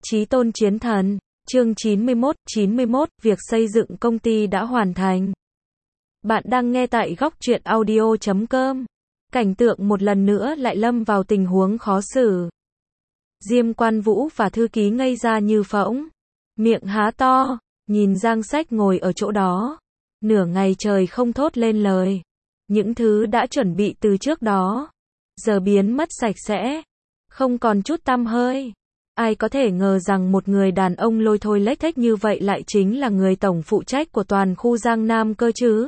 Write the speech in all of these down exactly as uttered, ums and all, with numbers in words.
Chí tôn chiến thần, chương chín mươi mốt, chín mươi mốt, việc xây dựng công ty đã hoàn thành. Bạn đang nghe tại góc truyện audio chấm com. Cảnh tượng một lần nữa lại lâm vào tình huống khó xử. Diêm Quan Vũ và thư ký ngây ra như phỗng, miệng há to, nhìn Giang Sách ngồi ở chỗ đó, nửa ngày trời không thốt lên lời. Những thứ đã chuẩn bị từ trước đó, giờ biến mất sạch sẽ, không còn chút tăm hơi. Ai có thể ngờ rằng một người đàn ông lôi thôi lếch thếch như vậy lại chính là người tổng phụ trách của toàn khu Giang Nam cơ chứ?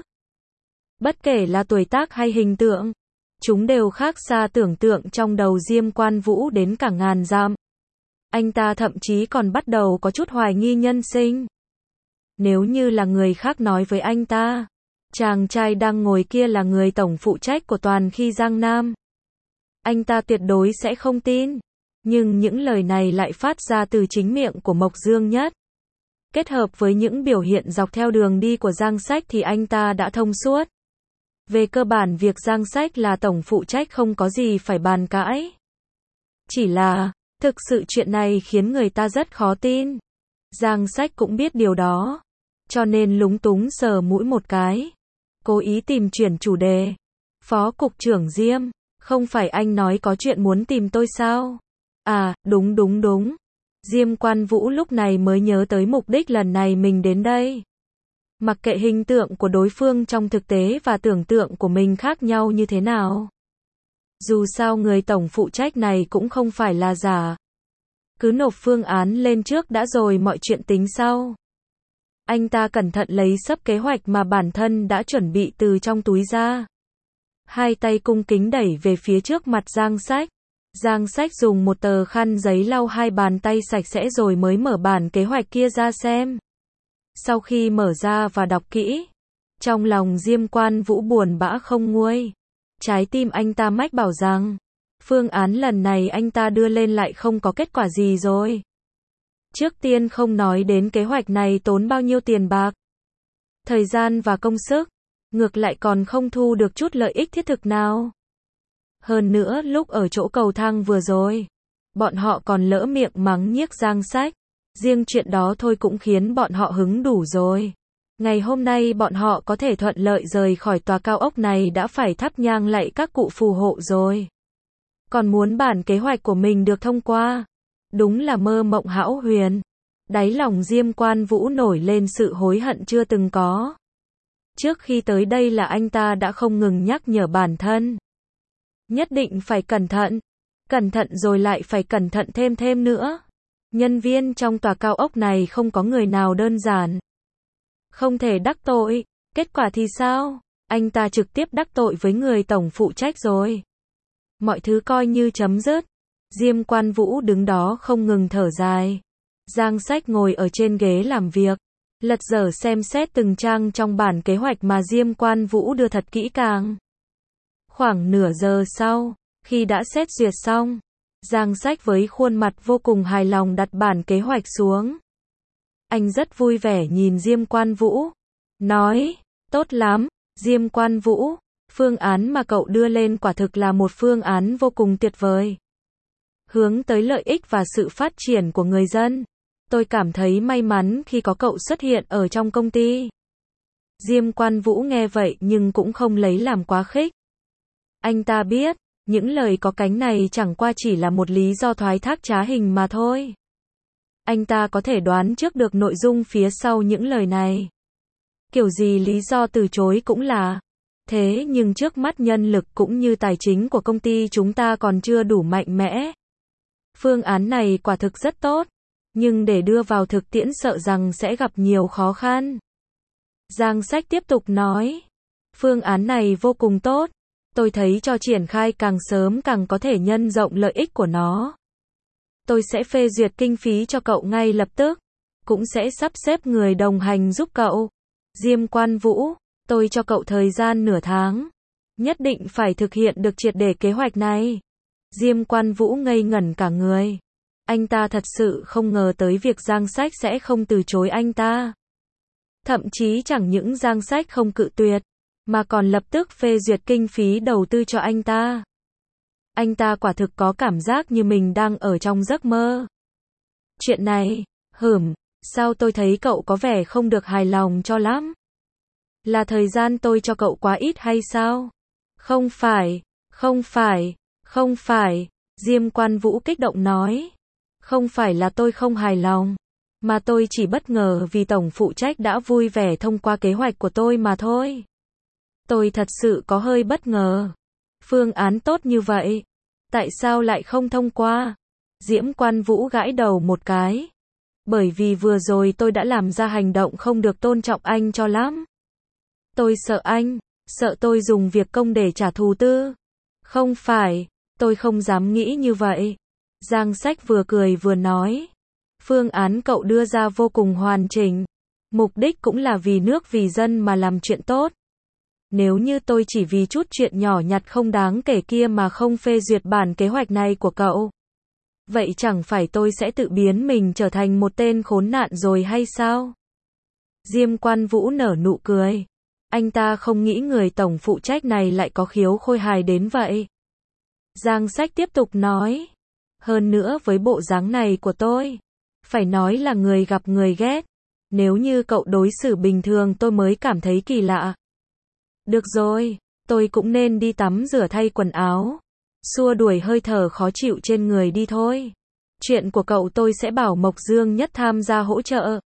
Bất kể là tuổi tác hay hình tượng, chúng đều khác xa tưởng tượng trong đầu Diêm Quan Vũ đến cả ngàn dặm. Anh ta thậm chí còn bắt đầu có chút hoài nghi nhân sinh. Nếu như là người khác nói với anh ta, chàng trai đang ngồi kia là người tổng phụ trách của toàn khi Giang Nam, anh ta tuyệt đối sẽ không tin. Nhưng những lời này lại phát ra từ chính miệng của Mộc Dương Nhất. Kết hợp với những biểu hiện dọc theo đường đi của Giang Sách thì anh ta đã thông suốt. Về cơ bản việc Giang Sách là tổng phụ trách không có gì phải bàn cãi. Chỉ là, thực sự chuyện này khiến người ta rất khó tin. Giang Sách cũng biết điều đó, cho nên lúng túng sờ mũi một cái, cố ý tìm chuyển chủ đề. Phó cục trưởng Diêm, không phải anh nói có chuyện muốn tìm tôi sao? À, đúng đúng đúng. Diêm Quan Vũ lúc này mới nhớ tới mục đích lần này mình đến đây. Mặc kệ hình tượng của đối phương trong thực tế và tưởng tượng của mình khác nhau như thế nào, dù sao người tổng phụ trách này cũng không phải là giả. Cứ nộp phương án lên trước đã rồi mọi chuyện tính sau. Anh ta cẩn thận lấy sấp kế hoạch mà bản thân đã chuẩn bị từ trong túi ra. Hai tay cung kính đẩy về phía trước mặt Giang Sách. Giang Sách dùng một tờ khăn giấy lau hai bàn tay sạch sẽ rồi mới mở bản kế hoạch kia ra xem. Sau khi mở ra và đọc kỹ, trong lòng Diêm Quan Vũ buồn bã không nguôi. Trái tim anh ta mách bảo rằng, phương án lần này anh ta đưa lên lại không có kết quả gì rồi. Trước tiên không nói đến kế hoạch này tốn bao nhiêu tiền bạc, thời gian và công sức, ngược lại còn không thu được chút lợi ích thiết thực nào. Hơn nữa lúc ở chỗ cầu thang vừa rồi, bọn họ còn lỡ miệng mắng nhiếc Giang Sách. Riêng chuyện đó thôi cũng khiến bọn họ hứng đủ rồi. Ngày hôm nay bọn họ có thể thuận lợi rời khỏi tòa cao ốc này đã phải thắp nhang lạy các cụ phù hộ rồi. Còn muốn bản kế hoạch của mình được thông qua, đúng là mơ mộng hão huyền. Đáy lòng Diêm Quan Vũ nổi lên sự hối hận chưa từng có. Trước khi tới đây là anh ta đã không ngừng nhắc nhở bản thân. Nhất định phải cẩn thận. Cẩn thận rồi lại phải cẩn thận thêm thêm nữa. Nhân viên trong tòa cao ốc này không có người nào đơn giản. Không thể đắc tội. Kết quả thì sao? Anh ta trực tiếp đắc tội với người tổng phụ trách rồi. Mọi thứ coi như chấm dứt. Diêm Quan Vũ đứng đó không ngừng thở dài. Giang Sách ngồi ở trên ghế làm việc, lật dở xem xét từng trang trong bản kế hoạch mà Diêm Quan Vũ đưa thật kỹ càng. Khoảng nửa giờ sau, khi đã xét duyệt xong, Giang Sách với khuôn mặt vô cùng hài lòng đặt bản kế hoạch xuống. Anh rất vui vẻ nhìn Diêm Quan Vũ, nói, tốt lắm, Diêm Quan Vũ, phương án mà cậu đưa lên quả thực là một phương án vô cùng tuyệt vời. Hướng tới lợi ích và sự phát triển của người dân. Tôi cảm thấy may mắn khi có cậu xuất hiện ở trong công ty. Diêm Quan Vũ nghe vậy nhưng cũng không lấy làm quá khích. Anh ta biết, những lời có cánh này chẳng qua chỉ là một lý do thoái thác trá hình mà thôi. Anh ta có thể đoán trước được nội dung phía sau những lời này. Kiểu gì lý do từ chối cũng là. Thế nhưng trước mắt nhân lực cũng như tài chính của công ty chúng ta còn chưa đủ mạnh mẽ. Phương án này quả thực rất tốt, nhưng để đưa vào thực tiễn sợ rằng sẽ gặp nhiều khó khăn. Giang Sách tiếp tục nói, phương án này vô cùng tốt. Tôi thấy cho triển khai càng sớm càng có thể nhân rộng lợi ích của nó. Tôi sẽ phê duyệt kinh phí cho cậu ngay lập tức. Cũng sẽ sắp xếp người đồng hành giúp cậu. Diêm Quan Vũ, tôi cho cậu thời gian nửa tháng. Nhất định phải thực hiện được triệt để kế hoạch này. Diêm Quan Vũ ngây ngẩn cả người. Anh ta thật sự không ngờ tới việc Giang Sách sẽ không từ chối anh ta. Thậm chí chẳng những Giang Sách không cự tuyệt, mà còn lập tức phê duyệt kinh phí đầu tư cho anh ta. Anh ta quả thực có cảm giác như mình đang ở trong giấc mơ. Chuyện này, hửm, sao tôi thấy cậu có vẻ không được hài lòng cho lắm? Là thời gian tôi cho cậu quá ít hay sao? Không phải, không phải, không phải, Diêm Quan Vũ kích động nói. Không phải là tôi không hài lòng, mà tôi chỉ bất ngờ vì tổng phụ trách đã vui vẻ thông qua kế hoạch của tôi mà thôi. Tôi thật sự có hơi bất ngờ. Phương án tốt như vậy, tại sao lại không thông qua? Diễm Quan Vũ gãi đầu một cái. Bởi vì vừa rồi tôi đã làm ra hành động không được tôn trọng anh cho lắm. Tôi sợ anh, sợ tôi dùng việc công để trả thù tư. Không phải, tôi không dám nghĩ như vậy. Giang Sách vừa cười vừa nói. Phương án cậu đưa ra vô cùng hoàn chỉnh. Mục đích cũng là vì nước vì dân mà làm chuyện tốt. Nếu như tôi chỉ vì chút chuyện nhỏ nhặt không đáng kể kia mà không phê duyệt bản kế hoạch này của cậu, vậy chẳng phải tôi sẽ tự biến mình trở thành một tên khốn nạn rồi hay sao? Diêm Quan Vũ nở nụ cười. Anh ta không nghĩ người tổng phụ trách này lại có khiếu khôi hài đến vậy. Giang Sách tiếp tục nói. Hơn nữa với bộ dáng này của tôi, phải nói là người gặp người ghét. Nếu như cậu đối xử bình thường tôi mới cảm thấy kỳ lạ. Được rồi, tôi cũng nên đi tắm rửa thay quần áo, xua đuổi hơi thở khó chịu trên người đi thôi. Chuyện của cậu tôi sẽ bảo Mộc Dương Nhất tham gia hỗ trợ.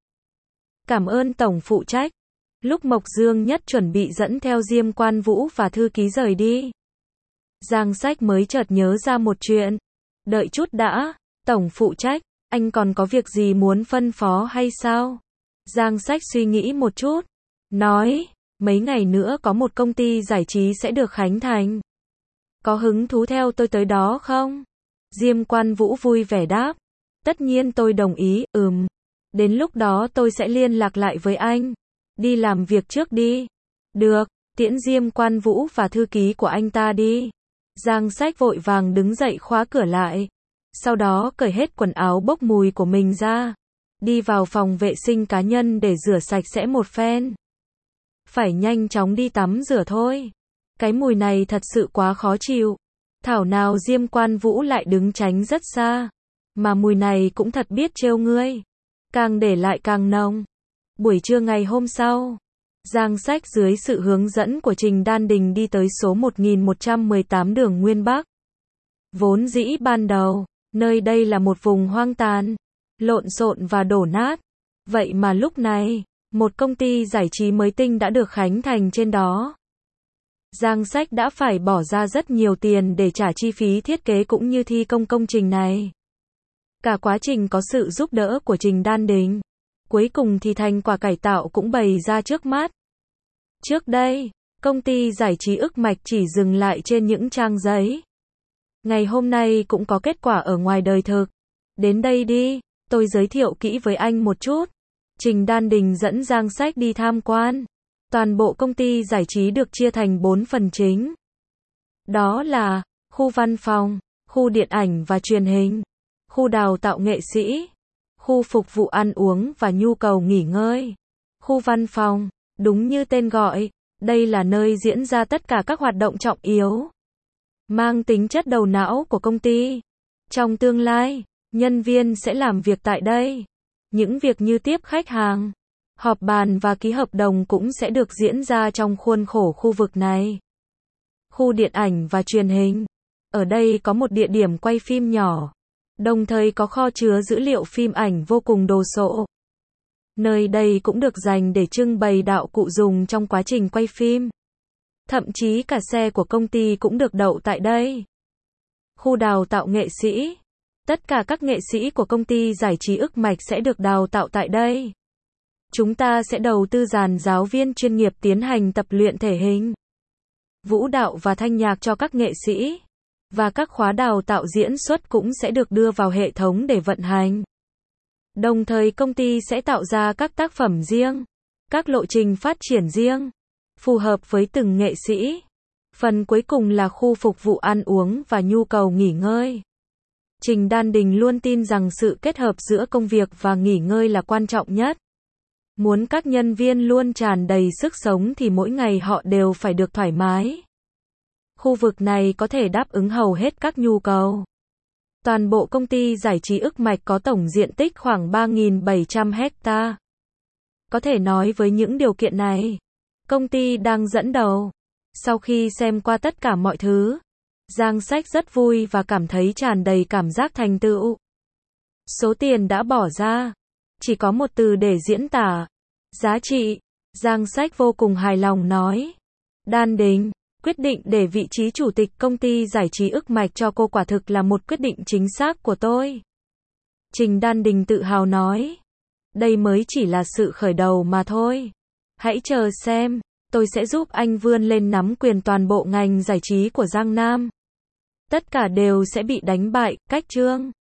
Cảm ơn tổng phụ trách. Lúc Mộc Dương Nhất chuẩn bị dẫn theo Diêm Quan Vũ và thư ký rời đi, Giang Sách mới chợt nhớ ra một chuyện. Đợi chút đã, tổng phụ trách, anh còn có việc gì muốn phân phó hay sao? Giang Sách suy nghĩ một chút, nói, mấy ngày nữa có một công ty giải trí sẽ được khánh thành. Có hứng thú theo tôi tới đó không? Diêm Quan Vũ vui vẻ đáp. Tất nhiên tôi đồng ý, ừm. Đến lúc đó tôi sẽ liên lạc lại với anh. Đi làm việc trước đi. Được, tiễn Diêm Quan Vũ và thư ký của anh ta đi. Giang Sách vội vàng đứng dậy khóa cửa lại. Sau đó cởi hết quần áo bốc mùi của mình ra. Đi vào phòng vệ sinh cá nhân để rửa sạch sẽ một phen. Phải nhanh chóng đi tắm rửa thôi. Cái mùi này thật sự quá khó chịu. Thảo nào Diêm Quan Vũ lại đứng tránh rất xa. Mà mùi này cũng thật biết trêu ngươi. Càng để lại càng nồng. Buổi trưa ngày hôm sau, Giang Sách dưới sự hướng dẫn của Trình Đan Đình đi tới số một nghìn một trăm mười tám đường Nguyên Bắc. Vốn dĩ ban đầu, nơi đây là một vùng hoang tàn, lộn xộn và đổ nát. Vậy mà lúc này, một công ty giải trí mới tinh đã được khánh thành trên đó. Giang Sách đã phải bỏ ra rất nhiều tiền để trả chi phí thiết kế cũng như thi công công trình này. Cả quá trình có sự giúp đỡ của Trình Đan Đình. Cuối cùng thì thành quả cải tạo cũng bày ra trước mắt. Trước đây, công ty giải trí Ức Mạch chỉ dừng lại trên những trang giấy. Ngày hôm nay cũng có kết quả ở ngoài đời thực. Đến đây đi, tôi giới thiệu kỹ với anh một chút. Trình Đan Đình dẫn Giang Sách đi tham quan. Toàn bộ công ty giải trí được chia thành bốn phần chính. Đó là khu văn phòng, khu điện ảnh và truyền hình, khu đào tạo nghệ sĩ, khu phục vụ ăn uống và nhu cầu nghỉ ngơi. Khu văn phòng, đúng như tên gọi, đây là nơi diễn ra tất cả các hoạt động trọng yếu, mang tính chất đầu não của công ty. Trong tương lai, nhân viên sẽ làm việc tại đây. Những việc như tiếp khách hàng, họp bàn và ký hợp đồng cũng sẽ được diễn ra trong khuôn khổ khu vực này. Khu điện ảnh và truyền hình. Ở đây có một địa điểm quay phim nhỏ, đồng thời có kho chứa dữ liệu phim ảnh vô cùng đồ sộ. Nơi đây cũng được dành để trưng bày đạo cụ dùng trong quá trình quay phim. Thậm chí cả xe của công ty cũng được đậu tại đây. Khu đào tạo nghệ sĩ. Tất cả các nghệ sĩ của công ty giải trí Ức Mạch sẽ được đào tạo tại đây. Chúng ta sẽ đầu tư dàn giáo viên chuyên nghiệp tiến hành tập luyện thể hình, vũ đạo và thanh nhạc cho các nghệ sĩ. Và các khóa đào tạo diễn xuất cũng sẽ được đưa vào hệ thống để vận hành. Đồng thời công ty sẽ tạo ra các tác phẩm riêng, các lộ trình phát triển riêng, phù hợp với từng nghệ sĩ. Phần cuối cùng là khu phục vụ ăn uống và nhu cầu nghỉ ngơi. Trình Đan Đình luôn tin rằng sự kết hợp giữa công việc và nghỉ ngơi là quan trọng nhất. Muốn các nhân viên luôn tràn đầy sức sống thì mỗi ngày họ đều phải được thoải mái. Khu vực này có thể đáp ứng hầu hết các nhu cầu. Toàn bộ công ty giải trí Ức Mạch có tổng diện tích khoảng ba nghìn bảy trăm hecta. Có thể nói với những điều kiện này, công ty đang dẫn đầu. Sau khi xem qua tất cả mọi thứ, Giang Sách rất vui và cảm thấy tràn đầy cảm giác thành tựu. Số tiền đã bỏ ra, chỉ có một từ để diễn tả: giá trị. Giang Sách vô cùng hài lòng nói. Đan Đình, quyết định để vị trí chủ tịch công ty giải trí Ức Mạch cho cô quả thực là một quyết định chính xác của tôi. Trình Đan Đình tự hào nói. Đây mới chỉ là sự khởi đầu mà thôi. Hãy chờ xem, tôi sẽ giúp anh vươn lên nắm quyền toàn bộ ngành giải trí của Giang Nam. Tất cả đều sẽ bị đánh bại, cách Trương